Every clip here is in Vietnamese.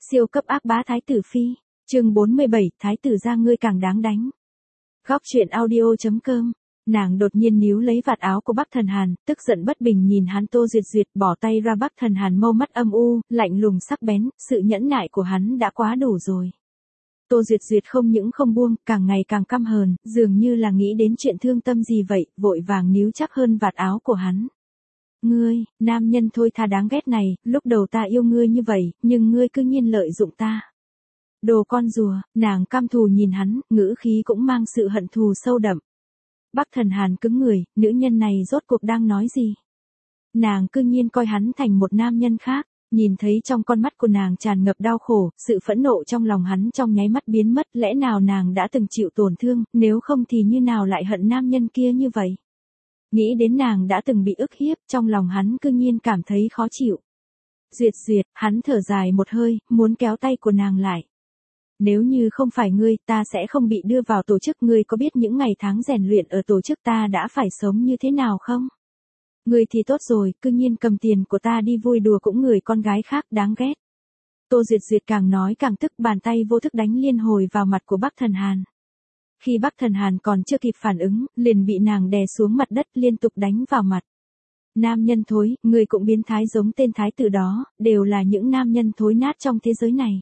Siêu cấp ác bá Thái tử Phi. Chương 47, Thái tử gia ngươi càng đáng đánh. Góc truyện audio.com. Nàng đột nhiên níu lấy vạt áo của Bắc Thần Hàn, tức giận bất bình nhìn hắn. Tô Duyệt Duyệt bỏ tay ra. Bắc Thần Hàn mâu mắt âm u, lạnh lùng sắc bén, sự nhẫn nại của hắn đã quá đủ rồi. Tô Duyệt Duyệt không những không buông, càng ngày càng căm hờn, dường như là nghĩ đến chuyện thương tâm gì vậy, vội vàng níu chắc hơn vạt áo của hắn. Ngươi, nam nhân thôi tha đáng ghét này, lúc đầu ta yêu ngươi như vậy, nhưng ngươi cứ nhiên lợi dụng ta. Đồ con rùa, nàng căm thù nhìn hắn, ngữ khí cũng mang sự hận thù sâu đậm. Bắc Thần Hàn cứng người, nữ nhân này rốt cuộc đang nói gì? Nàng cư nhiên coi hắn thành một nam nhân khác, nhìn thấy trong con mắt của nàng tràn ngập đau khổ, sự phẫn nộ trong lòng hắn trong nháy mắt biến mất. Lẽ nào nàng đã từng chịu tổn thương, nếu không thì như nào lại hận nam nhân kia như vậy? Nghĩ đến nàng đã từng bị ức hiếp, trong lòng hắn cư nhiên cảm thấy khó chịu. Duyệt Duyệt, hắn thở dài một hơi, muốn kéo tay của nàng lại. Nếu như không phải ngươi, ta sẽ không bị đưa vào tổ chức. Ngươi có biết những ngày tháng rèn luyện ở tổ chức ta đã phải sống như thế nào không? Ngươi thì tốt rồi, cư nhiên cầm tiền của ta đi vui đùa cũng người con gái khác, đáng ghét. Tô Duyệt Duyệt càng nói càng tức, bàn tay vô thức đánh liên hồi vào mặt của Bắc Thần Hàn. Khi Bắc Thần Hàn còn chưa kịp phản ứng, liền bị nàng đè xuống mặt đất liên tục đánh vào mặt. Nam nhân thối, ngươi cũng biến thái giống tên thái tử đó, đều là những nam nhân thối nát trong thế giới này.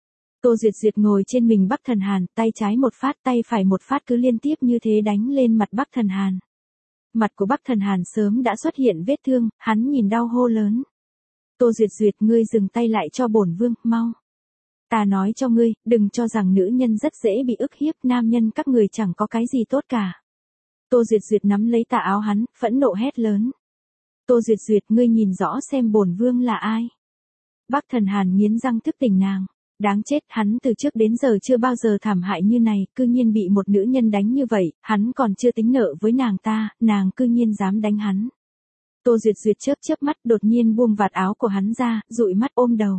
Tô Duyệt Duyệt ngồi trên mình Bắc Thần Hàn, tay trái một phát, tay phải một phát, cứ liên tiếp như thế đánh lên mặt Bắc Thần Hàn. Mặt của Bắc Thần Hàn sớm đã xuất hiện vết thương, hắn nhìn đau hô lớn. Tô Duyệt Duyệt, ngươi dừng tay lại cho bổn vương, mau. Ta nói cho ngươi, đừng cho rằng nữ nhân rất dễ bị ức hiếp, nam nhân các người chẳng có cái gì tốt cả. Tô Duyệt Duyệt nắm lấy tà áo hắn, phẫn nộ hét lớn. Tô Duyệt Duyệt, ngươi nhìn rõ xem bổn vương là ai. Bắc Thần Hàn nghiến răng thức tỉnh nàng. Đáng chết, hắn từ trước đến giờ chưa bao giờ thảm hại như này, cư nhiên bị một nữ nhân đánh như vậy, hắn còn chưa tính nợ với nàng ta, nàng cư nhiên dám đánh hắn. Tô Duyệt Duyệt chớp mắt đột nhiên buông vạt áo của hắn ra, dụi mắt ôm đầu.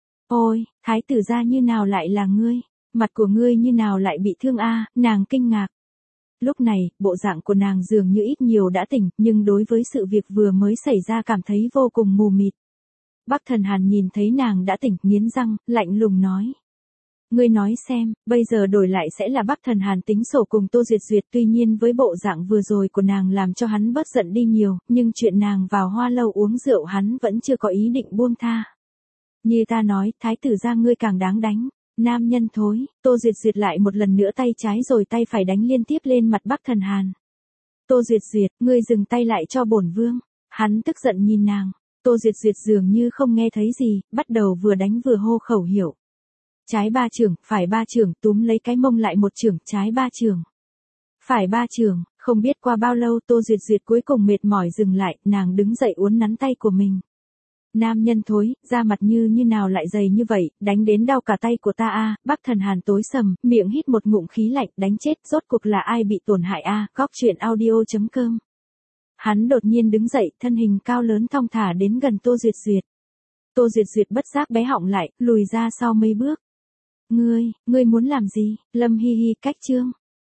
Ôi, thái tử gia như nào lại là ngươi, mặt của ngươi như nào lại bị thương a? Nàng kinh ngạc. Lúc này, bộ dạng của nàng dường như ít nhiều đã tỉnh, nhưng đối với sự việc vừa mới xảy ra cảm thấy vô cùng mù mịt. Bắc Thần Hàn nhìn thấy nàng đã tỉnh, nghiến răng, lạnh lùng nói. Ngươi nói xem, bây giờ đổi lại sẽ là Bắc Thần Hàn tính sổ cùng Tô Duyệt Duyệt. Tuy nhiên với bộ dạng vừa rồi của nàng làm cho hắn bớt giận đi nhiều, nhưng chuyện nàng vào Hoa Lâu uống rượu hắn vẫn chưa có ý định buông tha. Như ta nói, thái tử gia ngươi càng đáng đánh. Nam nhân thối, Tô Duyệt Duyệt lại một lần nữa tay trái rồi tay phải đánh liên tiếp lên mặt Bắc Thần Hàn. Tô Duyệt Duyệt, ngươi dừng tay lại cho bổn vương. Hắn tức giận nhìn nàng. Tô Duyệt Duyệt dường như không nghe thấy gì, bắt đầu vừa đánh vừa hô khẩu hiệu. Trái ba chưởng, phải ba chưởng, túm lấy cái mông lại một chưởng, trái ba chưởng. Phải ba chưởng, không biết qua bao lâu Tô Duyệt Duyệt cuối cùng mệt mỏi dừng lại, nàng đứng dậy uốn nắn tay của mình. Nam nhân thối, da mặt như nào lại dày như vậy, đánh đến đau cả tay của ta a. Bắc Thần Hàn tối sầm, miệng hít một ngụm khí lạnh, đánh chết, rốt cuộc là ai bị tổn hại a? Góc truyện audio.com. Hắn đột nhiên đứng dậy, thân hình cao lớn thong thả đến gần Tô Duyệt Duyệt. Tô Duyệt Duyệt bất giác bé họng lại, lùi ra sau mấy bước. Ngươi muốn làm gì? Lâm hi hi cách chương.